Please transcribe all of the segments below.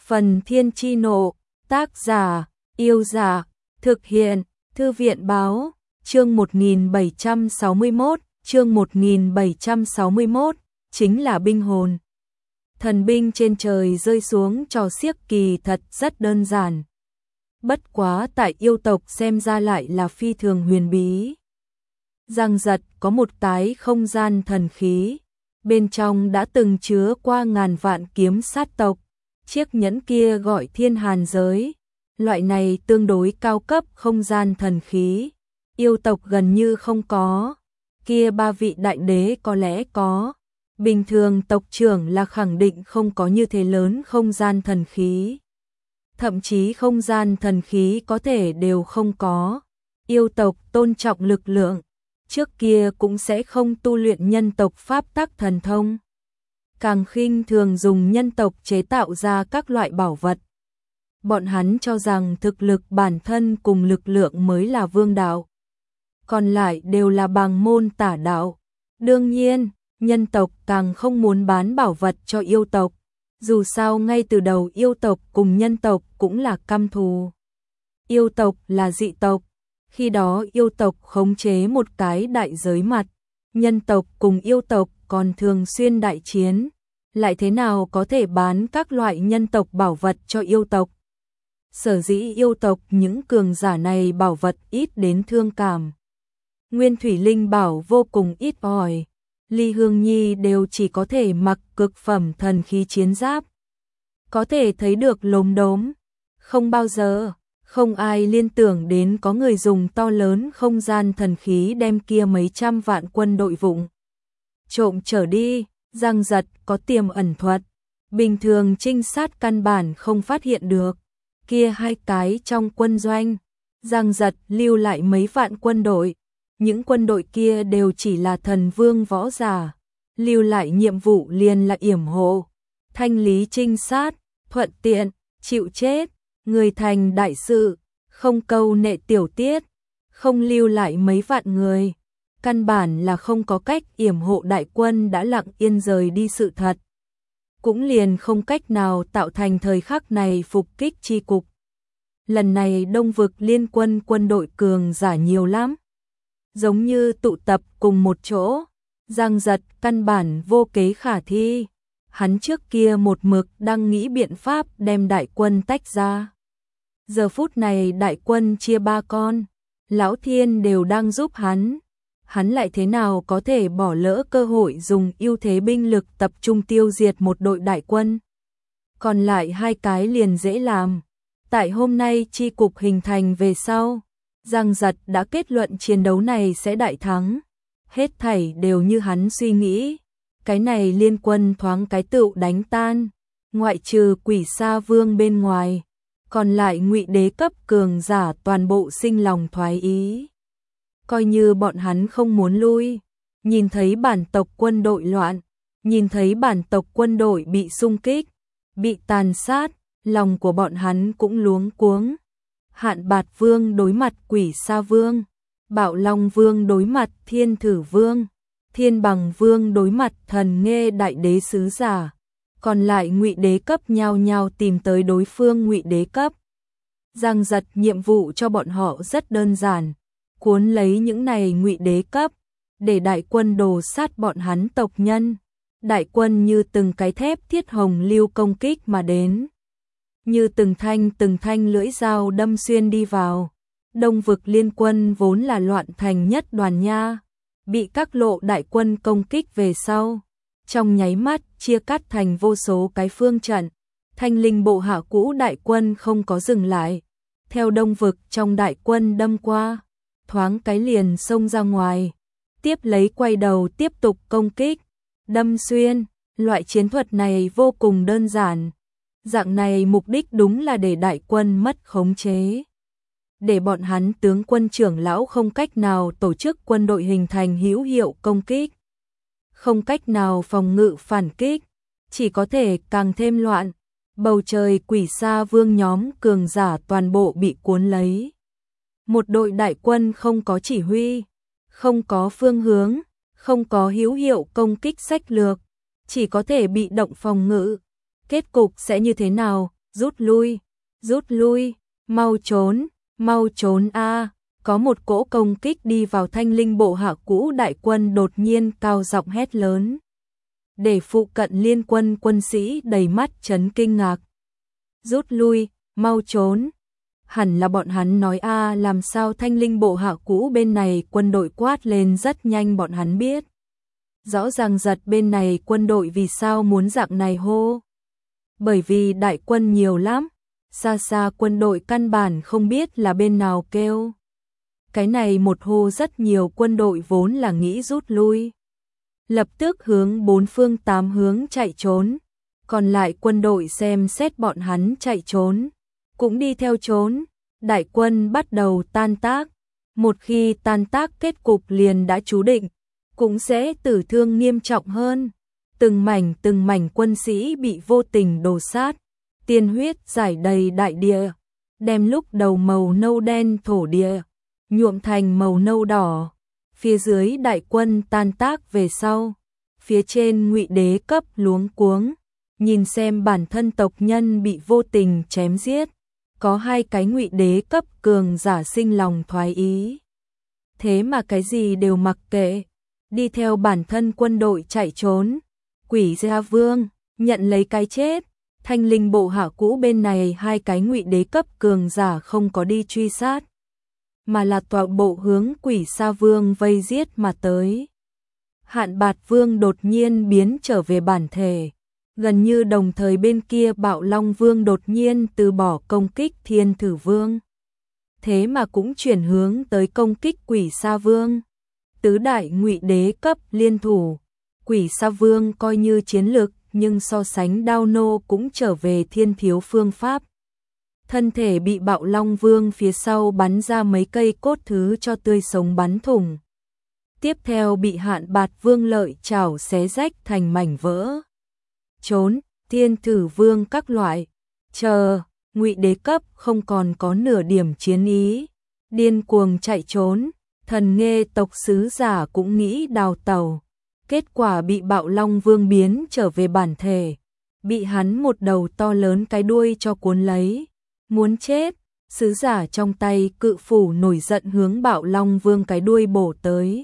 Phần Thiên Chi Nộ, tác giả, Yêu Dạ, thực hiện, Thư viện Báo, chương 1761, chương 1761, chính là binh hồn. Thần binh trên trời rơi xuống trò xiếc kỳ thật rất đơn giản. Bất quá tại yêu tộc xem ra lại là phi thường huyền bí. Giang Giật có một cái không gian thần khí, bên trong đã từng chứa qua ngàn vạn kiếm sát tộc. Chiếc nhẫn kia gọi Thiên Hàn Giới, loại này tương đối cao cấp không gian thần khí, yêu tộc gần như không có, kia ba vị đại đế có lẽ có, bình thường tộc trưởng là khẳng định không có như thế lớn không gian thần khí. Thậm chí không gian thần khí có thể đều không có, yêu tộc tôn trọng lực lượng, trước kia cũng sẽ không tu luyện nhân tộc pháp tắc thần thông. Càng khinh thường dùng nhân tộc chế tạo ra các loại bảo vật. Bọn hắn cho rằng thực lực bản thân cùng lực lượng mới là vương đạo. Còn lại đều là bằng môn tả đạo. Đương nhiên, nhân tộc càng không muốn bán bảo vật cho yêu tộc. Dù sao ngay từ đầu yêu tộc cùng nhân tộc cũng là căm thù. Yêu tộc là dị tộc. Khi đó yêu tộc khống chế một cái đại giới mặt. Nhân tộc cùng yêu tộc còn thường xuyên đại chiến, lại thế nào có thể bán các loại nhân tộc bảo vật cho yêu tộc. Sở dĩ yêu tộc những cường giả này bảo vật ít đến thương cảm. Nguyên thủy linh bảo vô cùng ít ỏi, Ly Hương Nhi đều chỉ có thể mặc cực phẩm thần khí chiến giáp. Có thể thấy được lốm đốm, không bao giờ, không ai liên tưởng đến có người dùng to lớn không gian thần khí đem kia mấy trăm vạn quân đội vụng trộm trở đi. Giang Giật có tiềm ẩn thuật, bình thường trinh sát căn bản không phát hiện được. Kia hai cái trong quân doanh, Giang Giật lưu lại mấy vạn quân đội, những quân đội kia đều chỉ là thần vương võ giả, lưu lại nhiệm vụ liền là yểm hộ, thanh lý trinh sát, thuận tiện, chịu chết, người thành đại sự, không câu nệ tiểu tiết, không lưu lại mấy vạn người. Căn bản là không có cách yểm hộ đại quân đã lặng yên rời đi sự thật. Cũng liền không cách nào tạo thành thời khắc này phục kích chi cục. Lần này Đông Vực liên quân quân đội cường giả nhiều lắm. Giống như tụ tập cùng một chỗ. Giang Giật căn bản vô kế khả thi. Hắn trước kia một mực đang nghĩ biện pháp đem đại quân tách ra. Giờ phút này đại quân chia ba con. Lão Thiên đều đang giúp hắn. Hắn lại thế nào có thể bỏ lỡ cơ hội dùng ưu thế binh lực tập trung tiêu diệt một đội đại quân. Còn lại hai cái liền dễ làm. Tại hôm nay chi cục hình thành về sau, Giang Giật đã kết luận chiến đấu này sẽ đại thắng. Hết thảy đều như hắn suy nghĩ. Cái này liên quân thoáng cái tựu đánh tan, ngoại trừ Quỷ Sa Vương bên ngoài, còn lại Ngụy đế cấp cường giả toàn bộ sinh lòng thoái ý. Coi như bọn hắn không muốn lui, nhìn thấy bản tộc quân đội loạn, nhìn thấy bản tộc quân đội bị xung kích, bị tàn sát, lòng của bọn hắn cũng luống cuống. Hạn Bạt Vương đối mặt Quỷ Sa Vương, Bạo Long Vương đối mặt Thiên Thử Vương, Thiên Bằng Vương đối mặt Thần Nghê đại đế sứ giả, còn lại Ngụy đế cấp nhao nhao tìm tới đối phương Ngụy đế cấp. Giang Giật nhiệm vụ cho bọn họ rất đơn giản. Cuốn lấy những này Ngụy đế cấp, để đại quân đồ sát bọn hắn tộc nhân. Đại quân như từng cái thép thiết hồng lưu công kích mà đến. Như từng thanh lưỡi dao đâm xuyên đi vào. Đông Vực liên quân vốn là loạn thành nhất đoàn nha. Bị các lộ đại quân công kích về sau. Trong nháy mắt chia cắt thành vô số cái phương trận. Thanh linh bộ hạ cũ đại quân không có dừng lại. Theo Đông Vực trong đại quân đâm qua. Thoáng cái liền xông ra ngoài, tiếp lấy quay đầu tiếp tục công kích, đâm xuyên, loại chiến thuật này vô cùng đơn giản. Dạng này mục đích đúng là để đại quân mất khống chế. Để bọn hắn tướng quân trưởng lão không cách nào tổ chức quân đội hình thành hữu hiệu công kích. Không cách nào phòng ngự phản kích, chỉ có thể càng thêm loạn. Bầu trời Quỷ Sa Vương nhóm cường giả toàn bộ bị cuốn lấy. Một đội đại quân không có chỉ huy, không có phương hướng, không có hữu hiệu công kích sách lược, chỉ có thể bị động phòng ngự. Kết cục sẽ như thế nào, rút lui, mau trốn a. Có một cỗ công kích đi vào Thanh Linh bộ hạ cũ đại quân đột nhiên cao giọng hét lớn. Để phụ cận liên quân quân sĩ đầy mắt chấn kinh ngạc. Rút lui, mau trốn. Hẳn là bọn hắn nói a, làm sao Thanh Linh bộ hạ cũ bên này quân đội quát lên rất nhanh bọn hắn biết. Rõ ràng giật bên này quân đội vì sao muốn dạng này hô. Bởi vì đại quân nhiều lắm, xa xa quân đội căn bản không biết là bên nào kêu. Cái này một hô rất nhiều quân đội vốn là nghĩ rút lui. Lập tức hướng bốn phương tám hướng chạy trốn. Còn lại quân đội xem xét bọn hắn chạy trốn, cũng đi theo trốn. Đại quân bắt đầu tan tác. Một khi tan tác kết cục liền đã chú định, cũng sẽ tử thương nghiêm trọng hơn. Từng mảnh quân sĩ bị vô tình đổ sát, tiên huyết rải đầy đại địa, đem lúc đầu màu nâu đen thổ địa nhuộm thành màu nâu đỏ. Phía dưới đại quân tan tác về sau, phía trên Ngụy Đế cấp luống cuống, nhìn xem bản thân tộc nhân bị vô tình chém giết, có hai cái Ngụy Đế cấp cường giả sinh lòng thoái ý. Thế mà cái gì đều mặc kệ, đi theo bản thân quân đội chạy trốn. Quỷ Gia Vương nhận lấy cái chết. Thanh Linh bộ hạ cũ bên này hai cái Ngụy Đế cấp cường giả không có đi truy sát, mà là toàn bộ hướng Quỷ Sa Vương vây giết mà tới. Hạn Bạt Vương đột nhiên biến trở về bản thể, gần như đồng thời bên kia Bạo Long Vương đột nhiên từ bỏ công kích Thiên Thử Vương, thế mà cũng chuyển hướng tới công kích Quỷ Sa Vương. Tứ đại Ngụy Đế cấp liên thủ, Quỷ Sa Vương coi như chiến lực, nhưng so sánh Đao Nô cũng trở về thiên thiếu phương pháp. Thân thể bị Bạo Long Vương phía sau bắn ra mấy cây cốt thứ cho tươi sống bắn thủng. Tiếp theo bị Hạn Bạt Vương lợi chảo xé rách thành mảnh vỡ. Trốn, Thiên Thử Vương các loại. Chờ, Ngụy Đế cấp không còn có nửa điểm chiến ý, điên cuồng chạy trốn. Thần Nghê tộc sứ giả cũng nghĩ đào tẩu, kết quả bị Bạo Long Vương biến trở về bản thể, bị hắn một đầu to lớn cái đuôi cho cuốn lấy, muốn chết. Sứ giả trong tay cự phủ nổi giận hướng Bạo Long Vương cái đuôi bổ tới,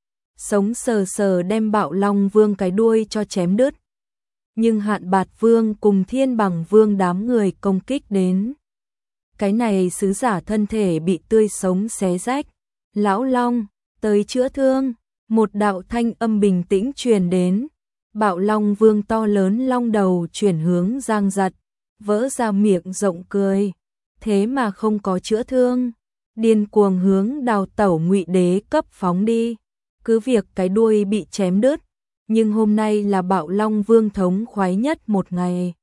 sống sờ sờ đem Bạo Long Vương cái đuôi cho chém đứt. Nhưng Hạn Bạt Vương cùng Thiên Bằng Vương đám người công kích đến, cái này sứ giả thân thể bị tươi sống xé rách. Lão Long, tới chữa thương. Một đạo thanh âm bình tĩnh truyền đến. Bạo Long Vương to lớn long đầu chuyển hướng Giang Giật, vỡ ra miệng rộng cười, thế mà không có chữa thương, điên cuồng hướng đào tẩu Ngụy Đế cấp phóng đi. Cứ việc cái đuôi bị chém đứt, nhưng hôm nay là Bạo Long Vương thống khoái nhất một ngày.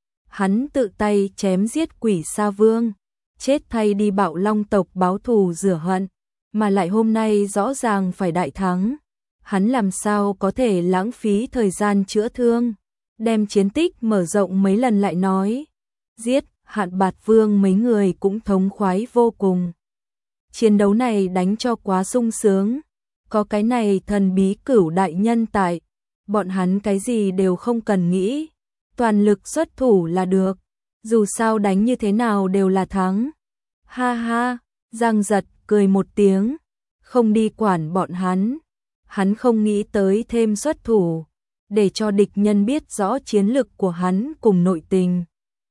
Hắn tự tay chém giết Quỷ Sa Vương, chết thay đi Bạo Long tộc báo thù rửa hận, mà lại hôm nay rõ ràng phải đại thắng. Hắn làm sao có thể lãng phí thời gian chữa thương, đem chiến tích mở rộng mấy lần lại nói. Giết, Hạn Bạt Vương mấy người cũng thống khoái vô cùng. Chiến đấu này đánh cho quá sung sướng, có cái này thần bí Cửu đại nhân tại, bọn hắn cái gì đều không cần nghĩ, toàn lực xuất thủ là được, dù sao đánh như thế nào đều là thắng. Ha ha, Giang Giật cười một tiếng, không đi quản bọn hắn. Hắn không nghĩ tới thêm xuất thủ, để cho địch nhân biết rõ chiến lực của hắn cùng nội tình.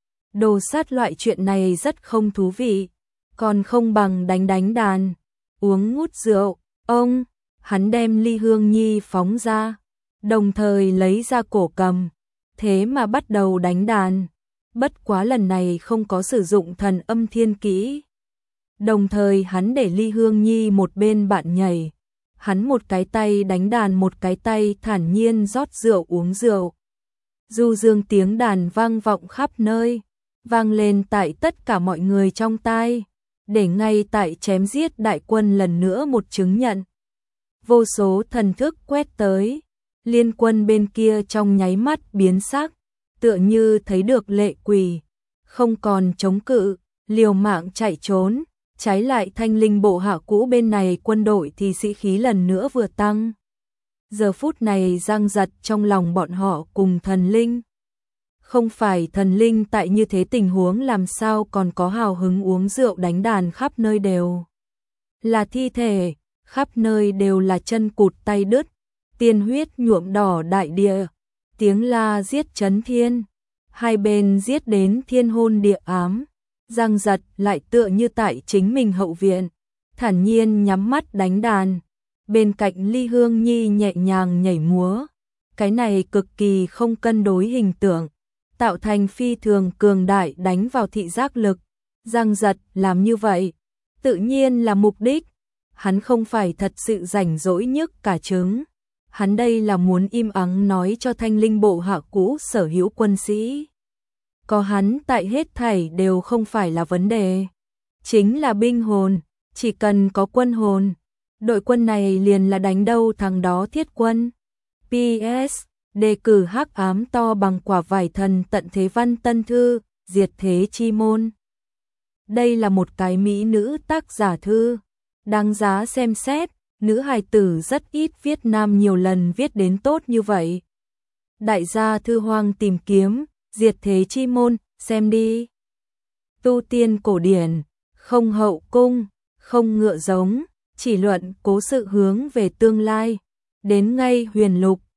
Đồ sát loại chuyện này rất không thú vị, còn không bằng đánh đàn, uống ngút rượu. Hắn đem ly hương nhi phóng ra, đồng thời lấy ra cổ cầm, thế mà bắt đầu đánh đàn. Bất quá lần này không có sử dụng thần âm thiên kỹ. Đồng thời hắn để ly hương nhi một bên bạn nhảy. Hắn một cái tay đánh đàn, một cái tay thản nhiên rót rượu uống rượu. Du dương tiếng đàn vang vọng khắp nơi, vang lên tại tất cả mọi người trong tai, để ngay tại chém giết đại quân lần nữa một chứng nhận. Vô số thần thức quét tới, liên quân bên kia trong nháy mắt biến sắc, tựa như thấy được lệ quỷ, không còn chống cự, liều mạng chạy trốn. Trái lại Thanh Linh bộ hạ cũ bên này quân đội thì sĩ khí lần nữa vừa tăng. Giờ phút này Giang Giật trong lòng bọn họ cùng thần linh Không phải thần linh tại như thế tình huống làm sao còn có hào hứng uống rượu đánh đàn, khắp nơi đều là thi thể, khắp nơi đều là chân cụt tay đứt, tiên huyết nhuộm đỏ đại địa, tiếng la giết chấn thiên, hai bên giết đến thiên hôn địa ám. Giang Giật lại tựa như tại chính mình hậu viện, thản nhiên nhắm mắt đánh đàn, bên cạnh Ly Hương Nhi nhẹ nhàng nhảy múa, cái này cực kỳ không cân đối hình tượng, tạo thành phi thường cường đại đánh vào thị giác lực. Giang Giật làm như vậy, tự nhiên là mục đích, hắn không phải thật sự rảnh rỗi nhức cả trứng, hắn đây là muốn im ắng nói cho Thanh Linh bộ hạ cũ sở hữu quân sĩ. Có hắn tại hết thảy đều không phải là vấn đề, chính là binh hồn, chỉ cần có quân hồn, đội quân này liền là đánh đâu thằng đó thiết quân. PS, đề cử hắc ám to bằng quả vải thần tận thế văn tân thư, diệt thế chi môn. Đây là một cái mỹ nữ tác giả thư, đáng giá xem xét, nữ hài tử rất ít viết nam nhiều lần viết đến tốt như vậy. Đại gia thư hoang tìm kiếm, diệt thế chi môn, xem đi. Tu tiên cổ điển, không hậu cung, không ngựa giống, chỉ luận cố sự hướng về tương lai, đến ngay huyền lục,